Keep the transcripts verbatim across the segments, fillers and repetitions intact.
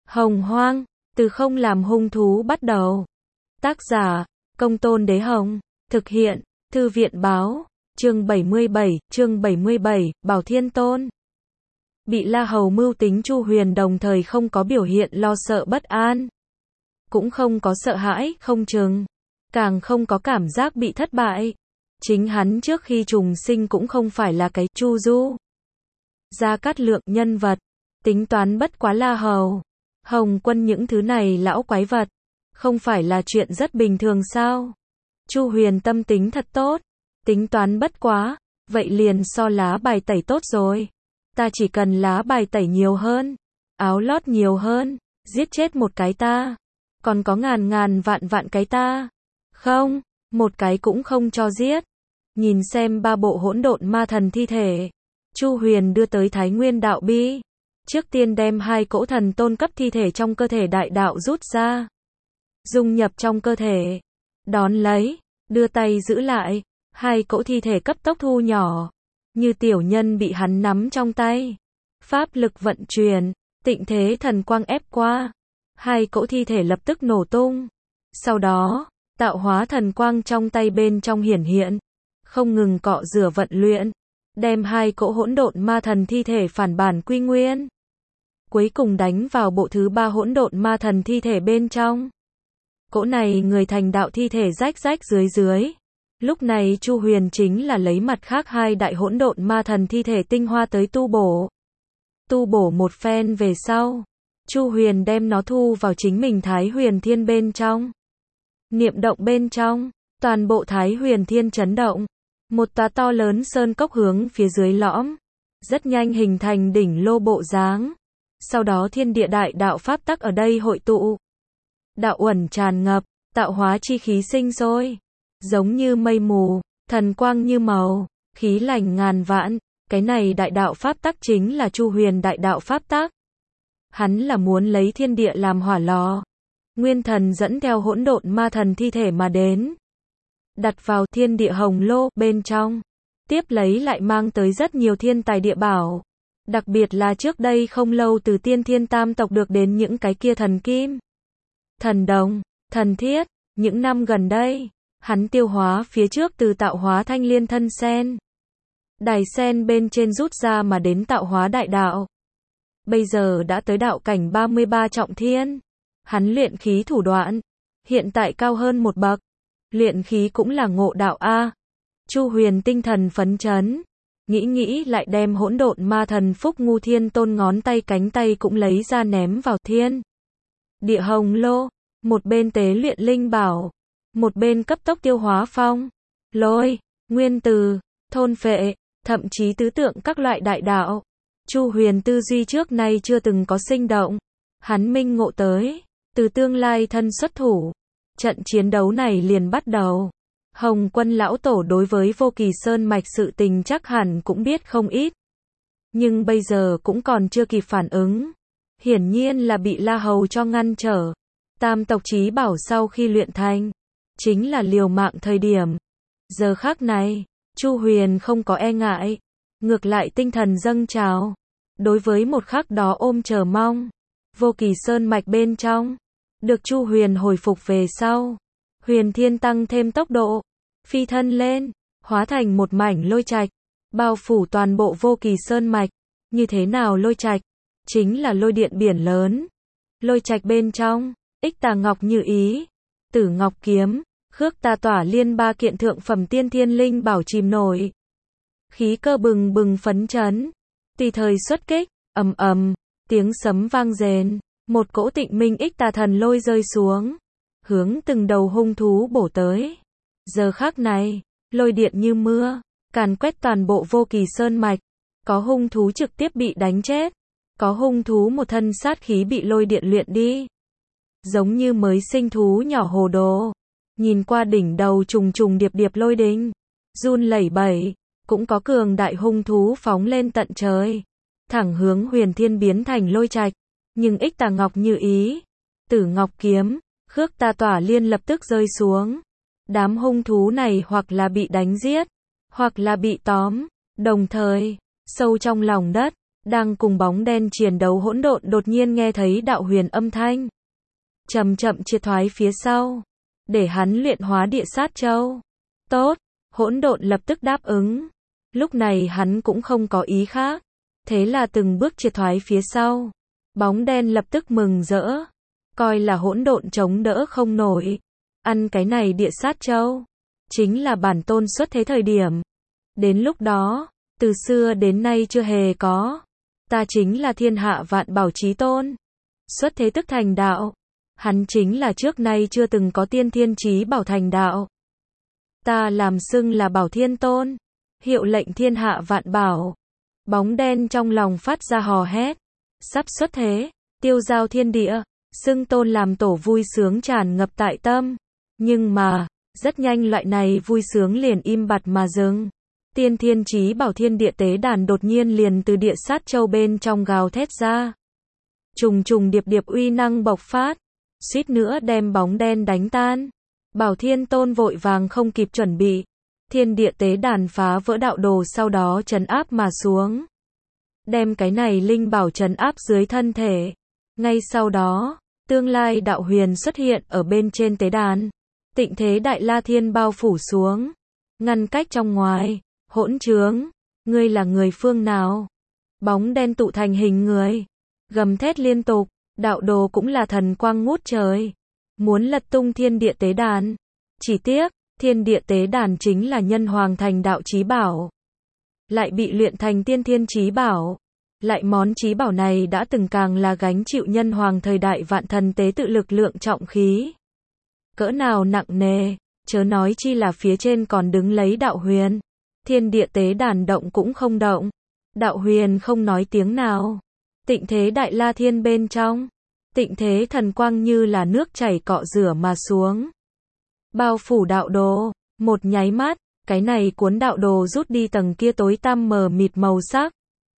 Hồng Hoang, từ không làm hung thú bắt đầu. Tác giả, Công Tôn Đế Hồng. Thực hiện, Thư viện Báo. Chương bảy mươi bảy, chương bảy mươi bảy, Bảo Thiên Tôn. Bị La Hầu mưu tính, Chu Huyền đồng thời không có biểu hiện lo sợ bất an. Cũng không có sợ hãi, không chừng. Càng không có cảm giác bị thất bại. Chính hắn trước khi trùng sinh cũng không phải là cái Chu Du. Gia Cát Lượng nhân vật. Tính toán bất quá La Hầu, Hồng Quân những thứ này lão quái vật. Không phải là chuyện rất bình thường sao? Chu Huyền tâm tính thật tốt. Tính toán bất quá, vậy liền so lá bài tẩy tốt rồi. Ta chỉ cần lá bài tẩy nhiều hơn, áo lót nhiều hơn, giết chết một cái ta. Còn có ngàn ngàn vạn vạn cái ta. Không, một cái cũng không cho giết. Nhìn xem ba bộ hỗn độn ma thần thi thể. Chu Huyền đưa tới Thái Nguyên đạo bi. Trước tiên đem hai cỗ thần tôn cấp thi thể trong cơ thể đại đạo rút ra. Dung nhập trong cơ thể. Đón lấy, đưa tay giữ lại. Hai cỗ thi thể cấp tốc thu nhỏ. Như tiểu nhân bị hắn nắm trong tay. Pháp lực vận chuyển, tịnh thế thần quang ép qua. Hai cỗ thi thể lập tức nổ tung. Sau đó, tạo hóa thần quang trong tay bên trong hiển hiện. Không ngừng cọ rửa vận luyện. Đem hai cỗ hỗn độn ma thần thi thể phản bản quy nguyên. Cuối cùng đánh vào bộ thứ ba hỗn độn ma thần thi thể bên trong. Cỗ này người thành đạo thi thể rách rách dưới dưới. Lúc này Chu Huyền chính là lấy mặt khác hai đại hỗn độn ma thần thi thể tinh hoa tới tu bổ. Tu bổ một phen về sau, Chu Huyền đem nó thu vào chính mình Thái Huyền Thiên bên trong. Niệm động bên trong, toàn bộ Thái Huyền Thiên chấn động. Một tòa to lớn sơn cốc hướng phía dưới lõm, rất nhanh hình thành đỉnh lô bộ dáng. Sau đó thiên địa đại đạo pháp tắc ở đây hội tụ. Đạo uẩn tràn ngập, tạo hóa chi khí sinh sôi. Giống như mây mù, thần quang như màu, khí lành ngàn vạn. Cái này đại đạo pháp tắc chính là Chu Huyền đại đạo pháp tắc. Hắn là muốn lấy thiên địa làm hỏa lò. Nguyên thần dẫn theo hỗn độn ma thần thi thể mà đến. Đặt vào thiên địa hồng lô bên trong. Tiếp lấy lại mang tới rất nhiều thiên tài địa bảo. Đặc biệt là trước đây không lâu từ tiên thiên tam tộc được đến những cái kia thần kim, thần đồng, thần thiết. Những năm gần đây, hắn tiêu hóa phía trước từ tạo hóa thanh liên thân sen. Đài sen bên trên rút ra mà đến tạo hóa đại đạo. Bây giờ đã tới đạo cảnh ba mươi ba trọng thiên. Hắn luyện khí thủ đoạn, hiện tại cao hơn một bậc. Luyện khí cũng là ngộ đạo A. Chu Huyền tinh thần phấn chấn. Nghĩ nghĩ lại đem hỗn độn ma thần Phúc Ngu Thiên Tôn ngón tay cánh tay cũng lấy ra ném vào thiên địa hồng lô. Một bên tế luyện linh bảo, một bên cấp tốc tiêu hóa phong, lôi, nguyên từ, thôn phệ, thậm chí tứ tượng các loại đại đạo. Chu Huyền tư duy trước nay chưa từng có sinh động. Hắn minh ngộ tới, từ tương lai thân xuất thủ. Trận chiến đấu này liền bắt đầu. Hồng Quân lão tổ đối với Vô Kỳ Sơn mạch sự tình chắc hẳn cũng biết không ít. Nhưng bây giờ cũng còn chưa kịp phản ứng. Hiển nhiên là bị La Hầu cho ngăn trở. Tam tộc chí bảo sau khi luyện thành, chính là liều mạng thời điểm. Giờ khắc này, Chu Huyền không có e ngại. Ngược lại tinh thần dâng trào. Đối với một khắc đó ôm chờ mong. Vô Kỳ Sơn mạch bên trong. Được Chu Huyền hồi phục về sau. Huyền Thiên tăng thêm tốc độ. Phi thân lên. Hóa thành một mảnh lôi trạch. Bao phủ toàn bộ Vô Kỳ Sơn mạch. Như thế nào lôi trạch? Chính là lôi điện biển lớn. Lôi trạch bên trong. Ích Tà Ngọc Như Ý. Tử Ngọc Kiếm. Khước Tà Tỏa Liên ba kiện thượng phẩm tiên thiên linh bảo chìm nổi. Khí cơ bừng bừng phấn chấn. Tùy thời xuất kích. Ầm ầm. Tiếng sấm vang rền. Một cỗ tịnh minh ích tà thần lôi rơi xuống. Hướng từng đầu hung thú bổ tới. Giờ khắc này, lôi điện như mưa. Càn quét toàn bộ Vô Kỳ Sơn mạch. Có hung thú trực tiếp bị đánh chết. Có hung thú một thân sát khí bị lôi điện luyện đi. Giống như mới sinh thú nhỏ hồ đồ. Nhìn qua đỉnh đầu trùng trùng điệp điệp lôi đình. Run lẩy bẩy. Cũng có cường đại hung thú phóng lên tận trời. Thẳng hướng Huyền Thiên biến thành lôi trạch. Nhưng Ích Tà Ngọc Như Ý, Tử Ngọc Kiếm, Khước Tà Tỏa Liên lập tức rơi xuống. Đám hung thú này hoặc là bị đánh giết, hoặc là bị tóm. Đồng thời, sâu trong lòng đất, Đang cùng bóng đen chiến đấu hỗn độn đột nhiên nghe thấy đạo huyền âm thanh. Chậm chậm triệt thoái phía sau. Để hắn luyện hóa địa sát châu. Tốt, hỗn độn lập tức đáp ứng. Lúc này hắn cũng không có ý khác. Thế là từng bước triệt thoái phía sau. Bóng đen lập tức mừng rỡ. Coi là hỗn độn chống đỡ không nổi. Ăn cái này địa sát châu. Chính là bản tôn xuất thế thời điểm. Đến lúc đó, từ xưa đến nay chưa hề có. Ta chính là thiên hạ vạn bảo chí tôn. Xuất thế tức thành đạo. Hắn chính là trước nay chưa từng có tiên thiên chí bảo thành đạo. Ta làm xưng là bảo thiên tôn. Hiệu lệnh thiên hạ vạn bảo. Bóng đen trong lòng phát ra hò hét. Sắp xuất thế, tiêu giao thiên địa, xưng tôn làm tổ vui sướng tràn ngập tại tâm. Nhưng mà, rất nhanh loại này vui sướng liền im bặt mà dừng. Tiên thiên chí bảo thiên địa tế đàn đột nhiên liền từ địa sát châu bên trong gào thét ra. Trùng trùng điệp điệp uy năng bộc phát, suýt nữa đem bóng đen đánh tan. Bảo thiên tôn vội vàng không kịp chuẩn bị. Thiên địa tế đàn phá vỡ đạo đồ sau đó trấn áp mà xuống. Đem cái này linh bảo trấn áp dưới thân thể. Ngay sau đó, tương lai đạo huyền xuất hiện ở bên trên tế đàn. Tịnh thế đại la thiên bao phủ xuống. Ngăn cách trong ngoài. Hỗn trướng, ngươi là người phương nào? Bóng đen tụ thành hình người. Gầm thét liên tục, đạo đồ cũng là thần quang ngút trời. Muốn lật tung thiên địa tế đàn. Chỉ tiếc, thiên địa tế đàn chính là nhân hoàng thành đạo chí bảo. Lại bị luyện thành tiên thiên chí bảo. Lại món chí bảo này đã từng càng là gánh chịu nhân hoàng thời đại vạn thần tế tự lực lượng trọng khí. Cỡ nào nặng nề, chớ nói chi là phía trên còn đứng lấy đạo huyền. Thiên địa tế đàn động cũng không động. Đạo huyền không nói tiếng nào. Tịnh thế đại la thiên bên trong. Tịnh thế thần quang như là nước chảy cọ rửa mà xuống. Bao phủ đạo đồ. Một nháy mắt, cái này cuốn đạo đồ rút đi tầng kia tối tăm mờ mịt màu sắc.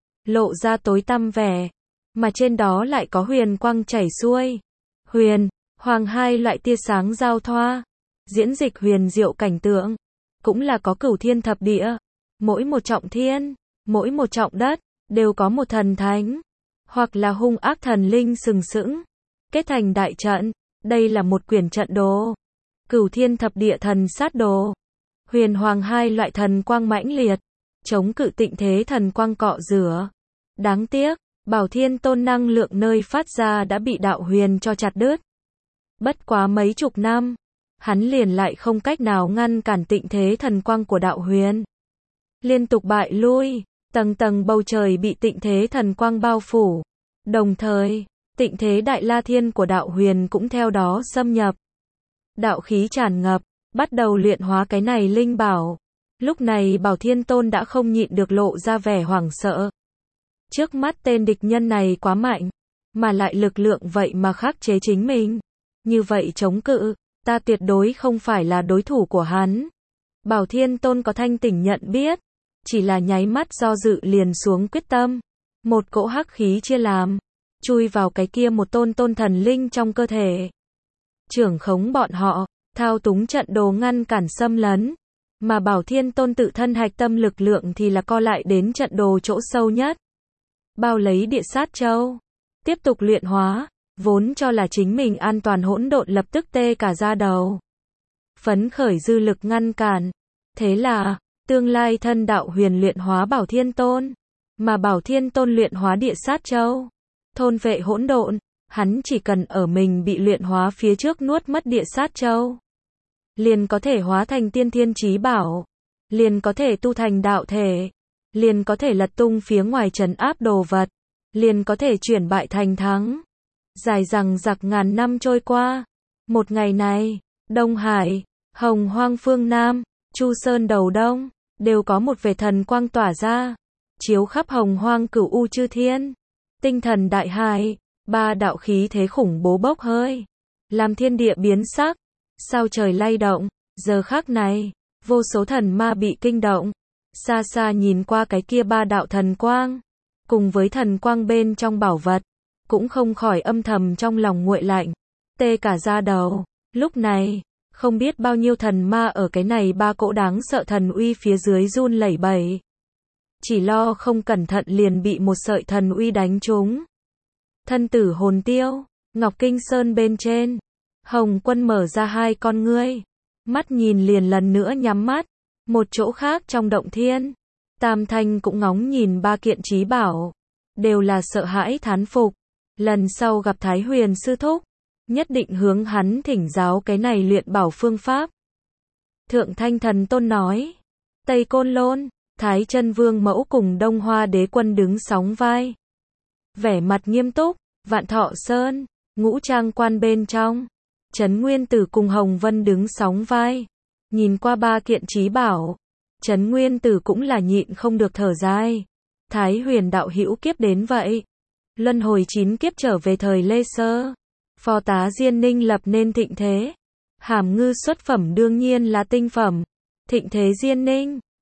Lộ ra tối tăm vẻ. Mà trên đó lại có huyền quang chảy xuôi. Huyền, hoàng hai loại tia sáng giao thoa. Diễn dịch huyền diệu cảnh tượng. Cũng là có cửu thiên thập địa. Mỗi một trọng thiên, mỗi một trọng đất, đều có một thần thánh. Hoặc là hung ác thần linh sừng sững. Kết thành đại trận. Đây là một quyển trận đồ. Cửu thiên thập địa thần sát đồ. Huyền hoàng hai loại thần quang mãnh liệt. Chống cự tịnh thế thần quang cọ rửa. Đáng tiếc, bảo thiên tôn năng lượng nơi phát ra đã bị đạo huyền cho chặt đứt. Bất quá mấy chục năm. Hắn liền lại không cách nào ngăn cản tịnh thế thần quang của đạo huyền. Liên tục bại lui, tầng tầng bầu trời bị tịnh thế thần quang bao phủ. Đồng thời, tịnh thế đại la thiên của đạo huyền cũng theo đó xâm nhập. Đạo khí tràn ngập, bắt đầu luyện hóa cái này linh bảo. Lúc này bảo thiên tôn đã không nhịn được lộ ra vẻ hoảng sợ. Trước mắt tên địch nhân này quá mạnh, mà lại lực lượng vậy mà khắc chế chính mình. Như vậy chống cự. Ta tuyệt đối không phải là đối thủ của hắn. Bảo thiên tôn có thanh tỉnh nhận biết. Chỉ là nháy mắt do dự liền xuống quyết tâm. Một cỗ hắc khí chia làm. Chui vào cái kia một tôn tôn thần linh trong cơ thể. Trưởng khống bọn họ. Thao túng trận đồ ngăn cản xâm lấn. Mà bảo thiên tôn tự thân hạch tâm lực lượng thì là co lại đến trận đồ chỗ sâu nhất. Bao lấy địa sát châu. Tiếp tục luyện hóa. Vốn cho là chính mình an toàn hỗn độn lập tức tê cả da đầu. Phấn khởi dư lực ngăn cản. Thế là, tương lai thân đạo huyền luyện hóa bảo thiên tôn. Mà bảo thiên tôn luyện hóa địa sát châu. Thôn vệ hỗn độn. Hắn chỉ cần ở mình bị luyện hóa phía trước nuốt mất địa sát châu. Liền có thể hóa thành tiên thiên chí bảo. Liền có thể tu thành đạo thể. Liền có thể lật tung phía ngoài trấn áp đồ vật. Liền có thể chuyển bại thành thắng. Dài dằng dặc ngàn năm trôi qua. Một ngày này, Đông Hải, Hồng Hoang phương Nam, Chu Sơn đầu Đông, đều có một vệt thần quang tỏa ra. Chiếu khắp Hồng Hoang cửu u chư thiên. Tinh thần đại hải, ba đạo khí thế khủng bố bốc hơi. Làm thiên địa biến sắc. Sao trời lay động. Giờ khắc này, vô số thần ma bị kinh động. Xa xa nhìn qua cái kia ba đạo thần quang. Cùng với thần quang bên trong bảo vật. Cũng không khỏi âm thầm trong lòng nguội lạnh, tê cả da đầu. Lúc này, không biết bao nhiêu thần ma ở cái này ba cỗ đáng sợ thần uy phía dưới run lẩy bẩy. chỉ lo không cẩn thận liền bị một sợi thần uy đánh trúng. Thân tử hồn tiêu, Ngọc Kinh Sơn bên trên, Hồng Quân mở ra hai con ngươi, mắt nhìn liền lần nữa nhắm mắt. Một chỗ khác trong động thiên, Tam Thanh cũng ngóng nhìn ba kiện trí bảo, đều là sợ hãi thán phục. Lần sau gặp Thái Huyền sư thúc, nhất định hướng hắn thỉnh giáo cái này luyện bảo phương pháp. Thượng Thanh Thần Tôn nói, Tây Côn Lôn, Thái Chân Vương mẫu cùng Đông Hoa Đế Quân đứng sóng vai, vẻ mặt nghiêm túc. Vạn Thọ Sơn, Ngũ Trang Quan bên trong, Trấn Nguyên Tử cùng Hồng Vân đứng sóng vai, nhìn qua ba kiện trí bảo, Trấn Nguyên Tử cũng là nhịn không được thở dài. Thái Huyền đạo hữu kiếp đến vậy, luân hồi chín kiếp trở về thời Lê Sơ, phò tá Diên Ninh lập nên thịnh thế, Hàm Ngư xuất phẩm đương nhiên là tinh phẩm, thịnh thế Diên Ninh,